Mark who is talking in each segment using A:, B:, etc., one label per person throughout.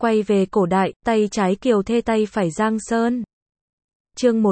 A: Quay về cổ đại, tay trái Kiều Thê tay phải Giang Sơn. Chương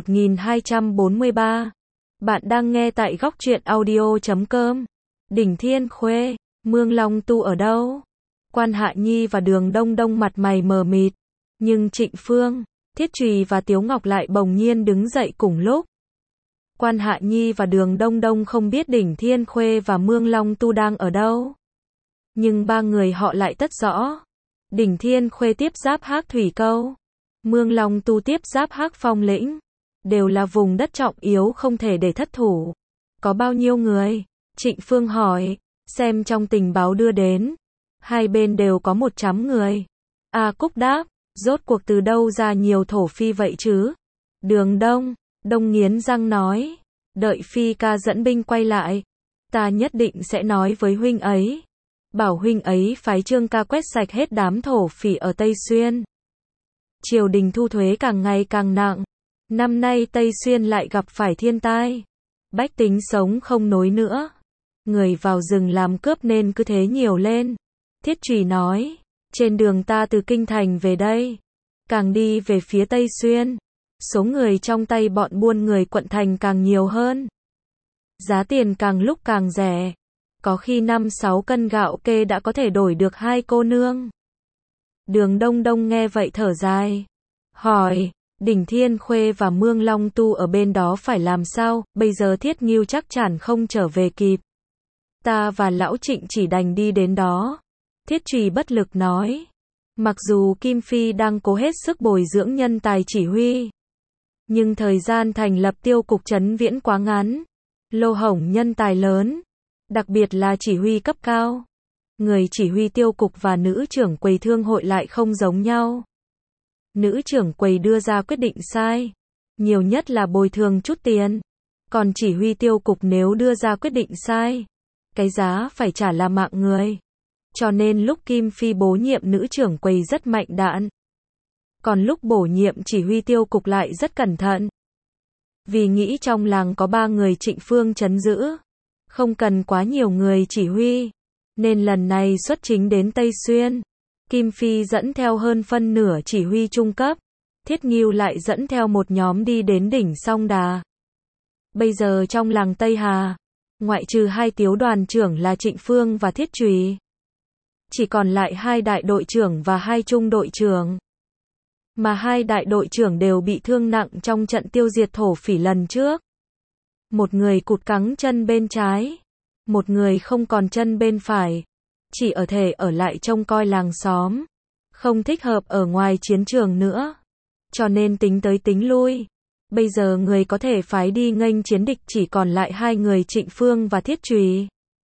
A: 1243. Bạn đang nghe tại góc truyện audio.com. Đỉnh Thiên Khuê, Mương Long Tu ở đâu? Quan Hạ Nhi và Đường Đông Đông mặt mày mờ mịt, nhưng Trịnh Phương, Thiết Trùy và Tiếu Ngọc lại bỗng nhiên đứng dậy cùng lúc. Quan Hạ Nhi và Đường Đông Đông không biết Đỉnh Thiên Khuê và Mương Long Tu đang ở đâu, nhưng ba người họ lại tất rõ. Đỉnh Thiên Khuê tiếp giáp Hắc Thủy Câu, Mương Long Tu tiếp giáp Hắc Phong Lĩnh, đều là vùng đất trọng yếu không thể để thất thủ. Có bao nhiêu người? Trịnh Phương hỏi, xem trong tình báo đưa đến, hai bên đều có 100 người. A Cúc đáp, rốt cuộc từ đâu ra nhiều thổ phi vậy chứ? Đường Đông nghiến răng nói, đợi Phi ca dẫn binh quay lại, ta nhất định sẽ nói với huynh ấy, bảo huynh ấy phái Trương ca quét sạch hết đám thổ phỉ ở Tây Xuyên. Triều đình thu thuế càng ngày càng nặng, năm nay Tây Xuyên lại gặp phải thiên tai, bách tính sống không nổi nữa, người vào rừng làm cướp nên cứ thế nhiều lên. Thiết Trùy nói, trên đường ta từ Kinh Thành về đây, càng đi về phía Tây Xuyên, số người trong tay bọn buôn người quận thành càng nhiều hơn, giá tiền càng lúc càng rẻ, có khi 5-6 cân gạo kê đã có thể đổi được 2 cô nương. Đường Đông nghe vậy thở dài, hỏi, Đỉnh Thiên Khuê và Mương Long Tu ở bên đó phải làm sao? Bây giờ Thiết Ngưu chắc chắn không trở về kịp, ta và lão Trịnh chỉ đành đi đến đó. Thiết Trùy bất lực nói, mặc dù Kim Phi đang cố hết sức bồi dưỡng nhân tài chỉ huy, nhưng thời gian thành lập tiêu cục Trấn Viễn quá ngắn, lô hổng nhân tài lớn, đặc biệt là chỉ huy cấp cao. Người chỉ huy tiêu cục và nữ trưởng quầy thương hội lại không giống nhau. Nữ trưởng quầy đưa ra quyết định sai, nhiều nhất là bồi thường chút tiền, còn chỉ huy tiêu cục nếu đưa ra quyết định sai, cái giá phải trả là mạng người. Cho nên lúc Kim Phi bổ nhiệm nữ trưởng quầy rất mạnh dạn, còn lúc bổ nhiệm chỉ huy tiêu cục lại rất cẩn thận. Vì nghĩ trong làng có 3 người Trịnh Phương trấn giữ, không cần quá nhiều người chỉ huy, nên lần này xuất chính đến Tây Xuyên, Kim Phi dẫn theo hơn phân nửa chỉ huy trung cấp, Thiết Ngưu lại dẫn theo một nhóm đi đến đỉnh Song Đà. Bây giờ trong làng Tây Hà, ngoại trừ 2 tiếu đoàn trưởng là Trịnh Phương và Thiết Trùy, chỉ còn lại 2 đại đội trưởng và 2 trung đội trưởng. Mà 2 đại đội trưởng đều bị thương nặng trong trận tiêu diệt thổ phỉ lần trước. Một người cụt cẳng chân bên trái, một người không còn chân bên phải, chỉ ở thể ở lại trông coi làng xóm, không thích hợp ở ngoài chiến trường nữa. Cho nên tính tới tính lui, bây giờ người có thể phái đi nghênh chiến địch chỉ còn lại 2 người Trịnh Phương và Thiết Trùy.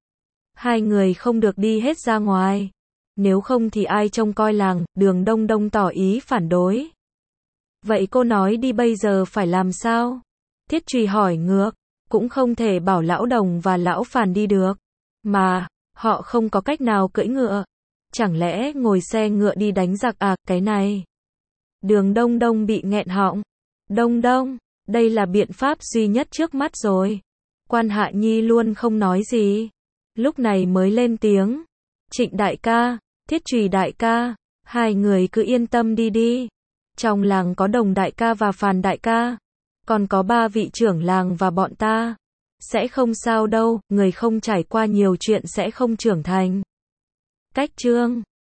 A: 2 người không được đi hết ra ngoài, nếu không thì ai trông coi làng? Đường Đông tỏ ý phản đối. Vậy cô nói đi bây giờ phải làm sao? Thiết Trùy hỏi ngược, cũng không thể bảo lão Đồng và lão Phàn đi được, mà họ không có cách nào cưỡi ngựa, chẳng lẽ ngồi xe ngựa đi đánh giặc à? Cái này, Đường Đông bị nghẹn họng. Đông, đây là biện pháp duy nhất trước mắt rồi. Quan Hạ Nhi luôn không nói gì, lúc này mới lên tiếng, Trịnh đại ca, Thiết Trùy đại ca, 2 người cứ yên tâm đi. Trong làng có Đồng đại ca và Phàn đại ca, còn có 3 vị trưởng làng và bọn ta, sẽ không sao đâu, người không trải qua nhiều chuyện sẽ không trưởng thành. Cách chương